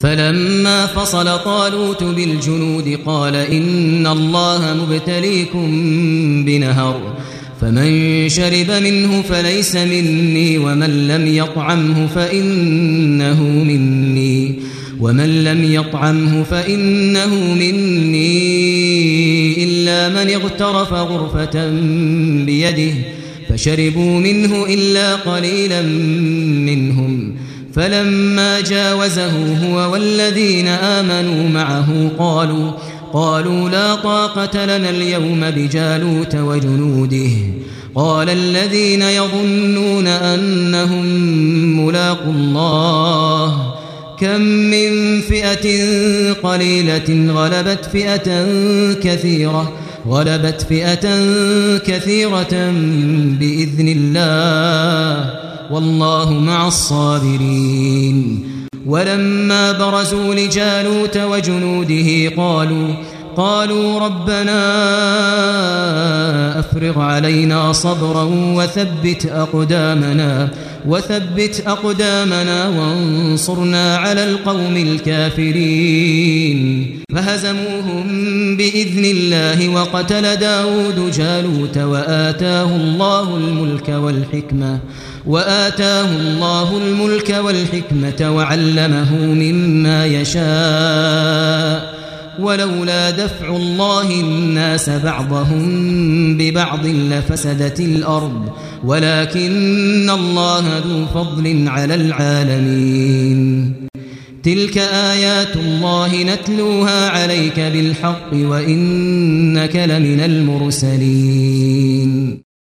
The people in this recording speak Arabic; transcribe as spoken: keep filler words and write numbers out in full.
فلما فصل طالوت بالجنود قال إن الله مبتليكم بنهر فمن شرب منه فليس مني ومن لم يطعمه فإنه مني ومن لم يطعمه فإنه مني إلا من اغترف غرفة بيده فشربوا منه إلا قليلا منهم فلما جاوزه هو والذين آمنوا معه قالوا قالوا لا طاقة لنا اليوم بجالوت وجنوده قال الذين يظنون أنهم ملاقوا الله كم من فئة قليلة غلبت فئة كثيرة غلبت فئة كثيرة بإذن الله والله مع الصابرين ولما برزوا لجالوت وجنوده قالوا قالوا ربنا أفرغ علينا صبرا وثبت أقدامنا وثبت أقدامنا وانصرنا على القوم الكافرين فهزموهم بإذن الله وقتل داود جالوت وآتاه الله الملك والحكمة وآتاه الله الملك والحكمة وعلمه مما يشاء ولولا دفع الله الناس بعضهم ببعض لفسدت الأرض ولكن الله ذو فضل على العالمين تلك آيات الله نتلوها عليك بالحق وإنك لمن المرسلين